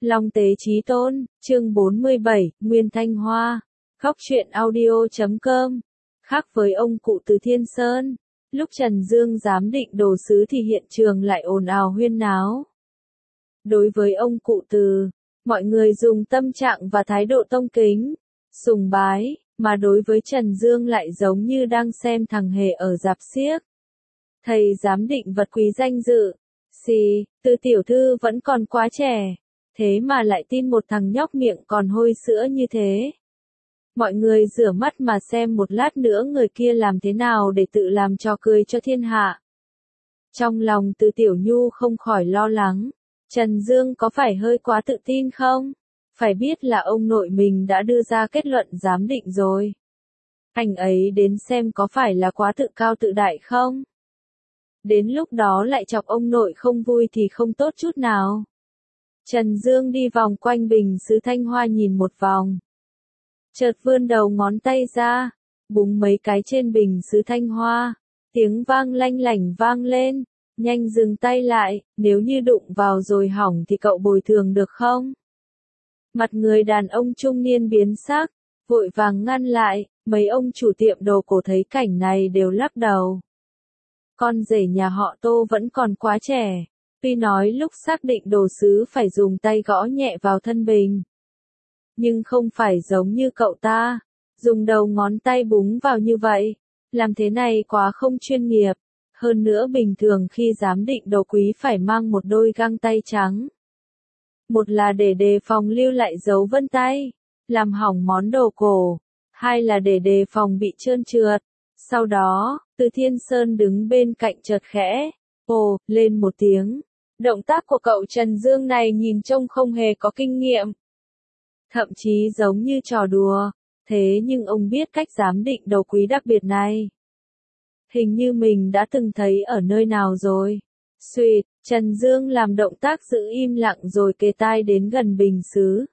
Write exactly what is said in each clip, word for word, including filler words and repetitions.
Long Tế Chí Tôn, chương bốn mươi bảy, Nguyên Thanh Hoa. Góc truyện audio chấm com. Khác với ông cụ từ Thiên Sơn, lúc Trần Dương giám định đồ sứ thì hiện trường lại ồn ào huyên náo. Đối với ông cụ từ, mọi người dùng tâm trạng và thái độ tôn kính, sùng bái, mà đối với Trần Dương lại giống như đang xem thằng hề ở rạp xiếc. Thầy giám định vật quý danh dự, xì, Từ tiểu thư vẫn còn quá trẻ, thế mà lại tin một thằng nhóc miệng còn hôi sữa như thế. Mọi người rửa mắt mà xem một lát nữa người kia làm thế nào để tự làm trò cười cho thiên hạ. Trong lòng Từ Tiểu Nhu không khỏi lo lắng, Trần Dương có phải hơi quá tự tin không? Phải biết là ông nội mình đã đưa ra kết luận giám định rồi. Anh ấy đến xem có phải là quá tự cao tự đại không? Đến lúc đó lại chọc ông nội không vui thì không tốt chút nào. Trần Dương đi vòng quanh bình sứ Thanh Hoa nhìn một vòng. Chợt vươn đầu ngón tay ra, búng mấy cái trên bình sứ Thanh Hoa. Tiếng vang lanh lảnh vang lên, nhanh dừng tay lại, nếu như đụng vào rồi hỏng thì cậu bồi thường được không? Mặt người đàn ông trung niên biến sắc, vội vàng ngăn lại, mấy ông chủ tiệm đồ cổ thấy cảnh này đều lắc đầu. Con rể nhà họ Tô vẫn còn quá trẻ, tuy nói lúc xác định đồ sứ phải dùng tay gõ nhẹ vào thân bình. Nhưng không phải giống như cậu ta, dùng đầu ngón tay búng vào như vậy, làm thế này quá không chuyên nghiệp. Hơn nữa bình thường khi giám định đồ quý phải mang một đôi găng tay trắng. Một là để đề phòng lưu lại dấu vân tay, làm hỏng món đồ cổ, hai là để đề phòng bị trơn trượt. Sau đó, Từ Thiên Sơn đứng bên cạnh chợt khẽ, ồ, lên một tiếng. Động tác của cậu Trần Dương này nhìn trông không hề có kinh nghiệm. Thậm chí giống như trò đùa, thế nhưng ông biết cách giám định đồ quý đặc biệt này. Hình như mình đã từng thấy ở nơi nào rồi. Xuyệt, Trần Dương làm động tác giữ im lặng rồi kề tai đến gần bình sứ.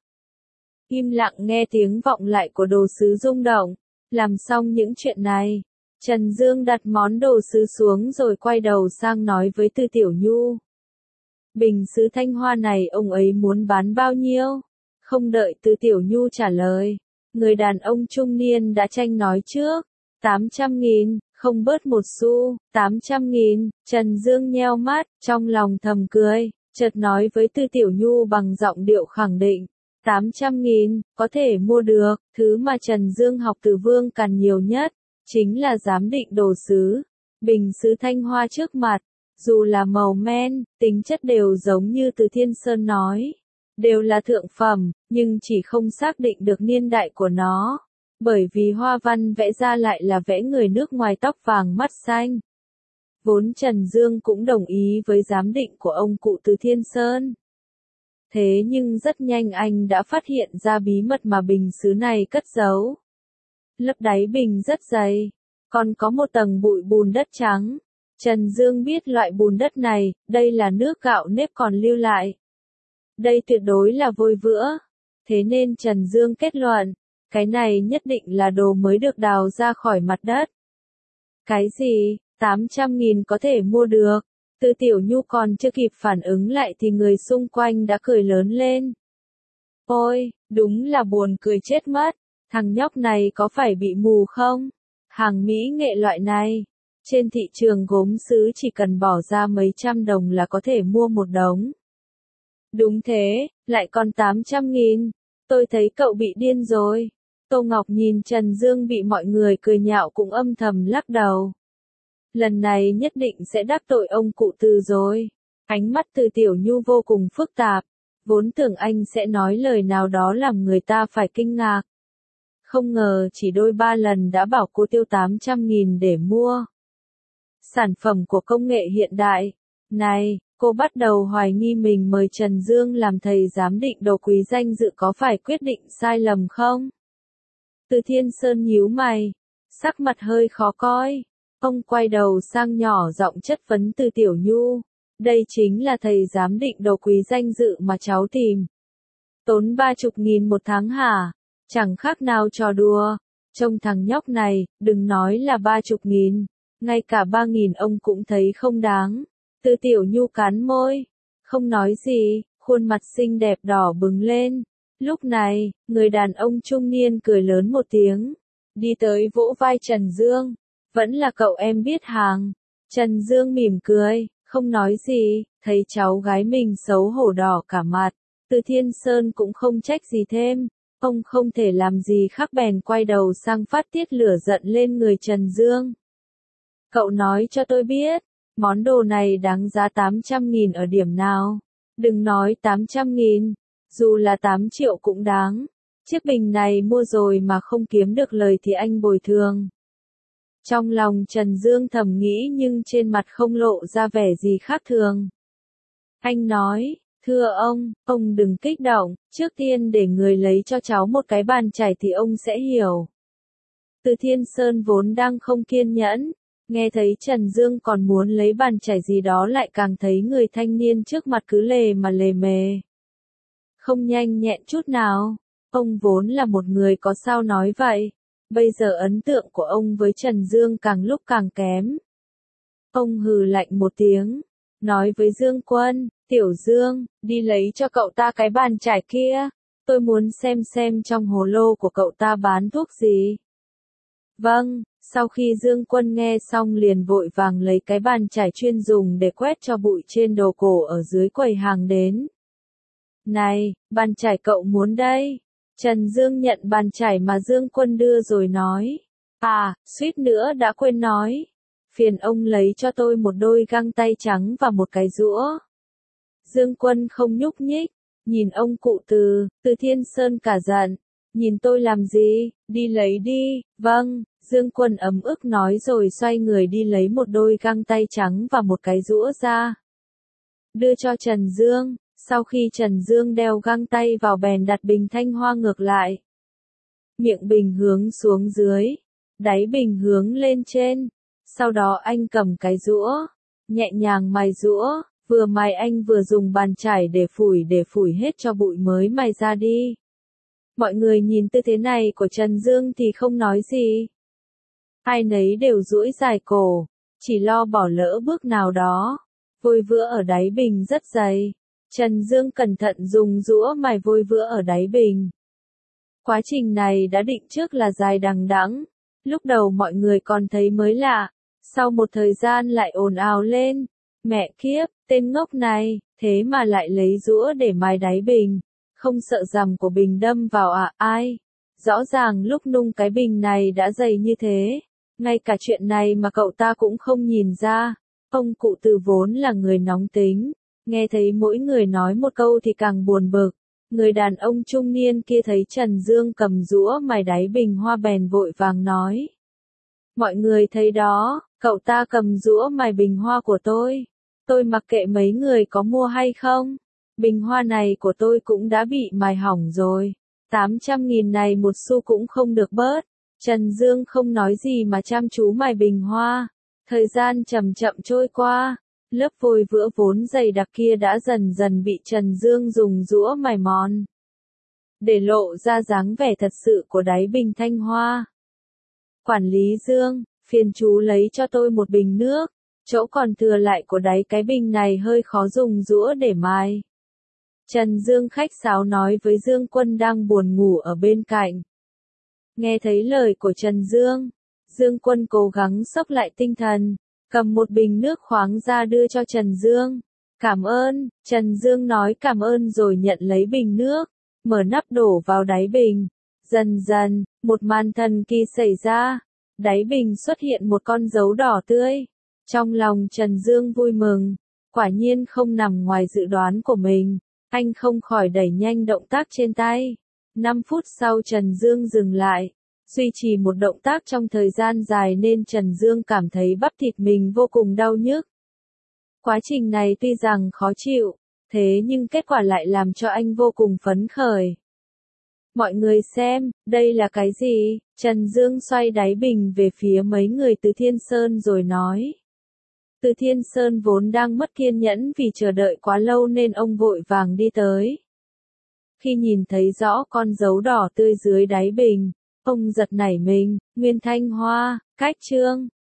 Im lặng nghe tiếng vọng lại của đồ sứ rung động. Làm xong những chuyện này, Trần Dương đặt món đồ sứ xuống rồi quay đầu sang nói với Từ Tiểu Nhu. Bình sứ Thanh Hoa này ông ấy muốn bán bao nhiêu? Không đợi Từ Tiểu Nhu trả lời, người đàn ông trung niên đã tranh nói trước. tám trăm nghìn, không bớt một xu, tám trăm nghìn. Trần Dương nheo mắt, trong lòng thầm cười, chợt nói với Từ Tiểu Nhu bằng giọng điệu khẳng định. tám trăm nghìn, có thể mua được. Thứ mà Trần Dương học từ Vương Càn nhiều nhất, chính là giám định đồ sứ. Bình sứ Thanh Hoa trước mặt, dù là màu men, tính chất đều giống như Từ Thiên Sơn nói. Đều là thượng phẩm, nhưng chỉ không xác định được niên đại của nó. Bởi vì hoa văn vẽ ra lại là vẽ người nước ngoài tóc vàng mắt xanh. Vốn Trần Dương cũng đồng ý với giám định của ông cụ Từ Thiên Sơn. Thế nhưng rất nhanh anh đã phát hiện ra bí mật mà bình sứ này cất giấu. Lớp đáy bình rất dày, còn có một tầng bụi bùn đất trắng. Trần Dương biết loại bùn đất này, đây là nước gạo nếp còn lưu lại. Đây tuyệt đối là vôi vữa. Thế nên Trần Dương kết luận, cái này nhất định là đồ mới được đào ra khỏi mặt đất. Cái gì, tám trăm nghìn có thể mua được? Từ Tiểu Nhu còn chưa kịp phản ứng lại thì người xung quanh đã cười lớn lên. Ôi, đúng là buồn cười chết mất, thằng nhóc này có phải bị mù không? Hàng mỹ nghệ loại này, trên thị trường gốm sứ chỉ cần bỏ ra mấy trăm đồng là có thể mua một đống. Đúng thế, lại còn tám trăm nghìn, tôi thấy cậu bị điên rồi. Tô Ngọc nhìn Trần Dương bị mọi người cười nhạo cũng âm thầm lắc đầu. Lần này nhất định sẽ đắc tội ông cụ Từ rồi. Ánh mắt Từ Tiểu Nhu vô cùng phức tạp, vốn tưởng anh sẽ nói lời nào đó làm người ta phải kinh ngạc. Không ngờ chỉ đôi ba lần đã bảo cô tiêu tám trăm nghìn để mua. Sản phẩm của công nghệ hiện đại. Này, cô bắt đầu hoài nghi mình mời Trần Dương làm thầy giám định đồ quý danh dự có phải quyết định sai lầm không? Từ Thiên Sơn nhíu mày, sắc mặt hơi khó coi. Ông quay đầu sang nhỏ giọng chất vấn Từ Tiểu Nhu. Đây chính là thầy giám định đồ quý danh dự mà cháu tìm. Tốn ba chục nghìn một tháng hả? Chẳng khác nào trò đùa. Trông thằng nhóc này, đừng nói là ba chục nghìn, ngay cả ba nghìn ông cũng thấy không đáng. Từ Tiểu Nhu cắn môi, không nói gì, khuôn mặt xinh đẹp đỏ bừng lên. Lúc này, người đàn ông trung niên cười lớn một tiếng, đi tới vỗ vai Trần Dương. Vẫn là cậu em biết hàng. Trần Dương mỉm cười, không nói gì, thấy cháu gái mình xấu hổ đỏ cả mặt. Từ Thiên Sơn cũng không trách gì thêm. Ông không thể làm gì khác bèn quay đầu sang phát tiết lửa giận lên người Trần Dương. Cậu nói cho tôi biết, món đồ này đáng giá tám trăm nghìn ở điểm nào? Đừng nói tám trăm nghìn, dù là tám triệu cũng đáng. Chiếc bình này mua rồi mà không kiếm được lời thì anh bồi thường. Trong lòng Trần Dương thầm nghĩ nhưng trên mặt không lộ ra vẻ gì khác thường. Anh nói, thưa ông, ông đừng kích động, trước tiên để người lấy cho cháu một cái bàn chải thì ông sẽ hiểu. Từ Thiên Sơn vốn đang không kiên nhẫn, nghe thấy Trần Dương còn muốn lấy bàn chải gì đó lại càng thấy người thanh niên trước mặt cứ lề mà lề mề. Không nhanh nhẹn chút nào, ông vốn là một người có sao nói vậy, bây giờ ấn tượng của ông với Trần Dương càng lúc càng kém. Ông hừ lạnh một tiếng, nói với Dương Quân, Tiểu Dương, đi lấy cho cậu ta cái bàn chải kia, tôi muốn xem xem trong hồ lô của cậu ta bán thuốc gì. Vâng, sau khi Dương Quân nghe xong liền vội vàng lấy cái bàn chải chuyên dùng để quét cho bụi trên đồ cổ ở dưới quầy hàng đến. Này, bàn chải cậu muốn đây. Trần Dương nhận bàn chải mà Dương Quân đưa rồi nói. À, suýt nữa đã quên nói. Phiền ông lấy cho tôi một đôi găng tay trắng và một cái rũa. Dương Quân không nhúc nhích, nhìn ông cụ Từ, Từ Thiên Sơn cả giận. Nhìn tôi làm gì, đi lấy đi, vâng, Dương Quân ấm ức nói rồi xoay người đi lấy một đôi găng tay trắng và một cái rũa ra. Đưa cho Trần Dương, sau khi Trần Dương đeo găng tay vào bèn đặt bình thanh hoa ngược lại. Miệng bình hướng xuống dưới, đáy bình hướng lên trên, sau đó anh cầm cái rũa, nhẹ nhàng mài rũa, vừa mài anh vừa dùng bàn chải để phủi để phủi hết cho bụi mới mài ra đi. Mọi người nhìn tư thế này của Trần Dương thì không nói gì. Ai nấy đều duỗi dài cổ, chỉ lo bỏ lỡ bước nào đó. Vôi vữa ở đáy bình rất dày. Trần Dương cẩn thận dùng rũa mài vôi vữa ở đáy bình. Quá trình này đã định trước là dài đằng đẵng. Lúc đầu mọi người còn thấy mới lạ, sau một thời gian lại ồn ào lên. Mẹ kiếp, tên ngốc này, thế mà lại lấy rũa để mài đáy bình. Không sợ rằm của bình đâm vào à, ai? Rõ ràng lúc nung cái bình này đã dày như thế. Ngay cả chuyện này mà cậu ta cũng không nhìn ra. Ông cụ Từ vốn là người nóng tính. Nghe thấy mỗi người nói một câu thì càng buồn bực. Người đàn ông trung niên kia thấy Trần Dương cầm rũa mài đáy bình hoa bèn vội vàng nói. Mọi người thấy đó, cậu ta cầm rũa mài bình hoa của tôi. Tôi mặc kệ mấy người có mua hay không. Bình hoa này của tôi cũng đã bị mài hỏng rồi. tám trăm nghìn này một xu cũng không được bớt. Trần Dương không nói gì mà chăm chú mài bình hoa. Thời gian chậm chậm trôi qua. Lớp vôi vữa vốn dày đặc kia đã dần dần bị Trần Dương dùng rũa mài mòn. Để lộ ra dáng vẻ thật sự của đáy bình thanh hoa. Quản lý Dương, phiền chú lấy cho tôi một bình nước. Chỗ còn thừa lại của đáy cái bình này hơi khó dùng rũa để mài. Trần Dương khách sáo nói với Dương Quân đang buồn ngủ ở bên cạnh. Nghe thấy lời của Trần Dương, Dương Quân cố gắng xốc lại tinh thần, cầm một bình nước khoáng ra đưa cho Trần Dương. Cảm ơn, Trần Dương nói cảm ơn rồi nhận lấy bình nước, mở nắp đổ vào đáy bình. Dần dần, một màn thần kỳ xảy ra, đáy bình xuất hiện một con dấu đỏ tươi. Trong lòng Trần Dương vui mừng, quả nhiên không nằm ngoài dự đoán của mình. Anh không khỏi đẩy nhanh động tác trên tay. năm phút sau Trần Dương dừng lại. Duy trì một động tác trong thời gian dài nên Trần Dương cảm thấy bắp thịt mình vô cùng đau nhức. Quá trình này tuy rằng khó chịu, thế nhưng kết quả lại làm cho anh vô cùng phấn khởi. Mọi người xem, đây là cái gì? Trần Dương xoay đáy bình về phía mấy người từ Thiên Sơn rồi nói. Từ Thiên Sơn vốn đang mất kiên nhẫn vì chờ đợi quá lâu nên ông vội vàng đi tới. Khi nhìn thấy rõ con dấu đỏ tươi dưới đáy bình, ông giật nảy mình, Nguyên Thanh Hoa, Cách Trương,